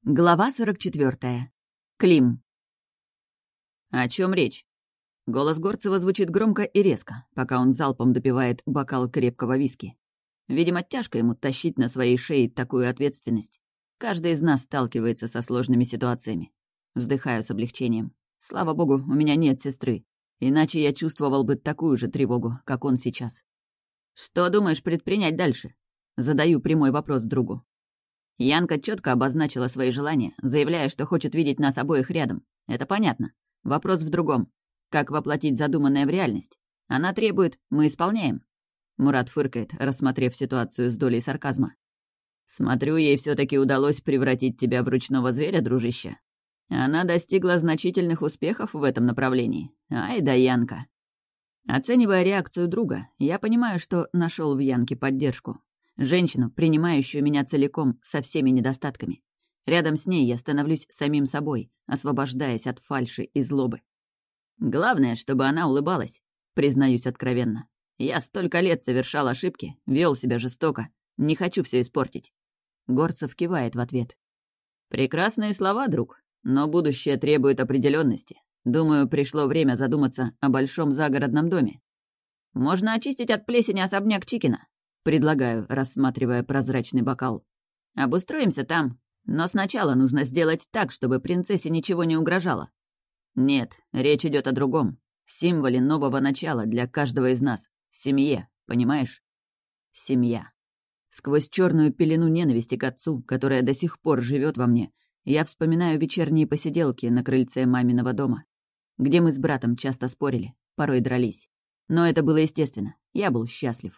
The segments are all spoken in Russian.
Глава 44. Клим. О чем речь? Голос Горцева звучит громко и резко, пока он залпом допивает бокал крепкого виски. Видимо, тяжко ему тащить на своей шее такую ответственность. Каждый из нас сталкивается со сложными ситуациями. Вздыхаю с облегчением. Слава богу, у меня нет сестры. Иначе я чувствовал бы такую же тревогу, как он сейчас. Что думаешь предпринять дальше? Задаю прямой вопрос другу. Янка четко обозначила свои желания, заявляя, что хочет видеть нас обоих рядом. Это понятно. Вопрос в другом. Как воплотить задуманное в реальность? Она требует, мы исполняем. Мурат фыркает, рассмотрев ситуацию с долей сарказма. Смотрю, ей все-таки удалось превратить тебя в ручного зверя, дружище. Она достигла значительных успехов в этом направлении. Ай да Янка. Оценивая реакцию друга, я понимаю, что нашел в Янке поддержку. Женщину, принимающую меня целиком, со всеми недостатками. Рядом с ней я становлюсь самим собой, освобождаясь от фальши и злобы. Главное, чтобы она улыбалась, признаюсь откровенно. Я столько лет совершал ошибки, вел себя жестоко. Не хочу все испортить. Горцев кивает в ответ. Прекрасные слова, друг, но будущее требует определенности. Думаю, пришло время задуматься о большом загородном доме. Можно очистить от плесени особняк Чикина. Предлагаю, рассматривая прозрачный бокал. Обустроимся там, но сначала нужно сделать так, чтобы принцессе ничего не угрожало. Нет, речь идет о другом. Символе нового начала для каждого из нас. Семье, понимаешь? Семья. Сквозь черную пелену ненависти к отцу, которая до сих пор живет во мне, я вспоминаю вечерние посиделки на крыльце маминого дома, где мы с братом часто спорили, порой дрались. Но это было естественно, я был счастлив.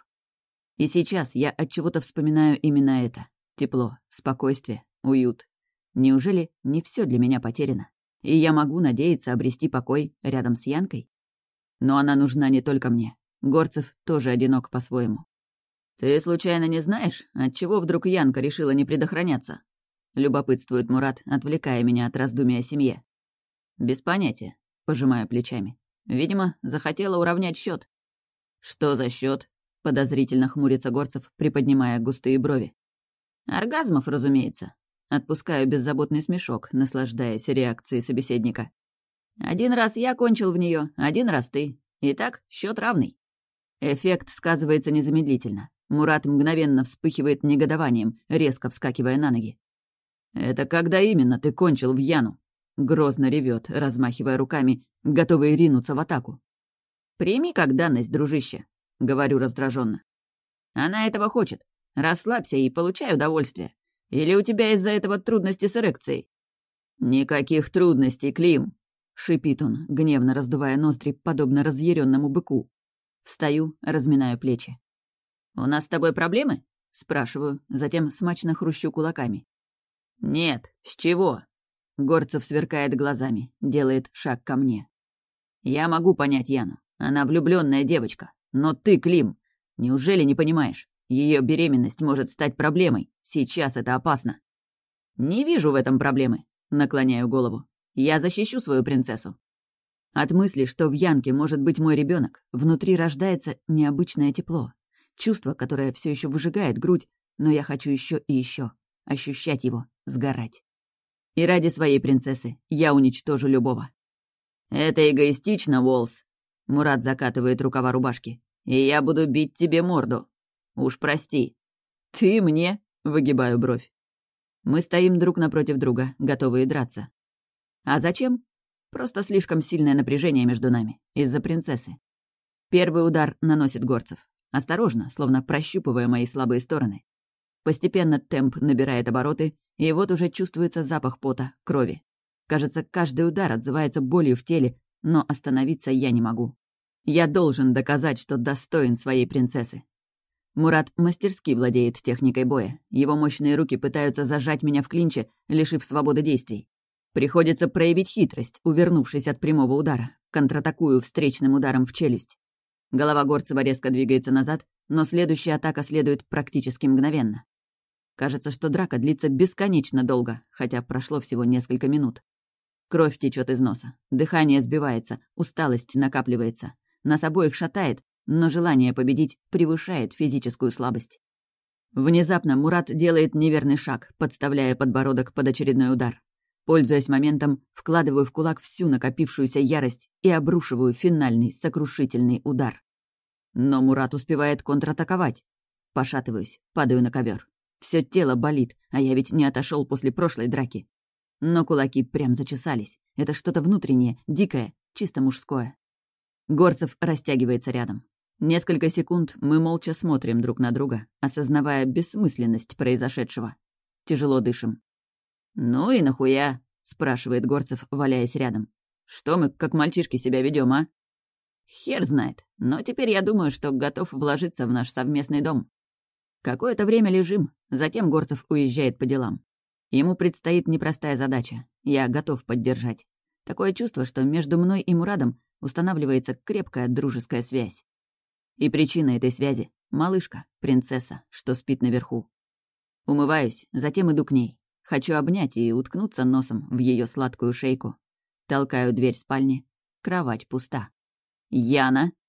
И сейчас я отчего-то вспоминаю именно это. Тепло, спокойствие, уют. Неужели не все для меня потеряно? И я могу надеяться обрести покой рядом с Янкой? Но она нужна не только мне. Горцев тоже одинок по-своему. «Ты случайно не знаешь, отчего вдруг Янка решила не предохраняться?» Любопытствует Мурат, отвлекая меня от раздумий о семье. «Без понятия», — пожимаю плечами. «Видимо, захотела уравнять счет. «Что за счет? Подозрительно хмурится Горцев, приподнимая густые брови. «Оргазмов, разумеется». Отпускаю беззаботный смешок, наслаждаясь реакцией собеседника. «Один раз я кончил в нее, один раз ты. Итак, счет равный». Эффект сказывается незамедлительно. Мурат мгновенно вспыхивает негодованием, резко вскакивая на ноги. «Это когда именно ты кончил в Яну?» Грозно ревет, размахивая руками, готовый ринуться в атаку. «Прими как данность, дружище», — говорю раздраженно. «Она этого хочет. Расслабься и получай удовольствие. Или у тебя из-за этого трудности с эрекцией?» «Никаких трудностей, Клим», — шипит он, гневно раздувая ноздри, подобно разъяренному быку. Встаю, разминаю плечи. «У нас с тобой проблемы?» — спрашиваю, затем смачно хрущу кулаками. «Нет, с чего?» Горцев сверкает глазами, делает шаг ко мне. «Я могу понять Яну. Она влюбленная девочка. Но ты, Клим, неужели не понимаешь? Ее беременность может стать проблемой. Сейчас это опасно». «Не вижу в этом проблемы», — наклоняю голову. «Я защищу свою принцессу». От мысли, что в Янке может быть мой ребенок, внутри рождается необычное тепло. Чувство, которое все еще выжигает грудь, но я хочу еще и еще. Ощущать его, сгорать. И ради своей принцессы я уничтожу любого. «Это эгоистично, Уолс», — Мурат закатывает рукава рубашки. «И я буду бить тебе морду. Уж прости». «Ты мне?» — выгибаю бровь. Мы стоим друг напротив друга, готовые драться. А зачем? Просто слишком сильное напряжение между нами, из-за принцессы. Первый удар наносит Горцев. Осторожно, словно прощупывая мои слабые стороны. Постепенно темп набирает обороты, и вот уже чувствуется запах пота, крови. Кажется, каждый удар отзывается болью в теле, но остановиться я не могу. Я должен доказать, что достоин своей принцессы. Мурат мастерски владеет техникой боя. Его мощные руки пытаются зажать меня в клинче, лишив свободы действий. Приходится проявить хитрость, увернувшись от прямого удара. Контратакую встречным ударом в челюсть. Голова Горцева резко двигается назад, но следующая атака следует практически мгновенно. Кажется, что драка длится бесконечно долго, хотя прошло всего несколько минут. Кровь течет из носа, дыхание сбивается, усталость накапливается. Нас обоих шатает, но желание победить превышает физическую слабость. Внезапно Мурат делает неверный шаг, подставляя подбородок под очередной удар. Пользуясь моментом, вкладываю в кулак всю накопившуюся ярость и обрушиваю финальный сокрушительный удар. Но Мурат успевает контратаковать. Пошатываюсь, падаю на ковер. Все тело болит, а я ведь не отошел после прошлой драки. Но кулаки прям зачесались. Это что-то внутреннее, дикое, чисто мужское. Горцев растягивается рядом. Несколько секунд мы молча смотрим друг на друга, осознавая бессмысленность произошедшего. Тяжело дышим. «Ну и нахуя?» — спрашивает Горцев, валяясь рядом. «Что мы, как мальчишки, себя ведем, а?» «Хер знает, но теперь я думаю, что готов вложиться в наш совместный дом». Какое-то время лежим, затем Горцев уезжает по делам. Ему предстоит непростая задача. Я готов поддержать. Такое чувство, что между мной и Мурадом устанавливается крепкая дружеская связь. И причина этой связи — малышка, принцесса, что спит наверху. Умываюсь, затем иду к ней. Хочу обнять и уткнуться носом в ее сладкую шейку. Толкаю дверь спальни. Кровать пуста. «Яна!»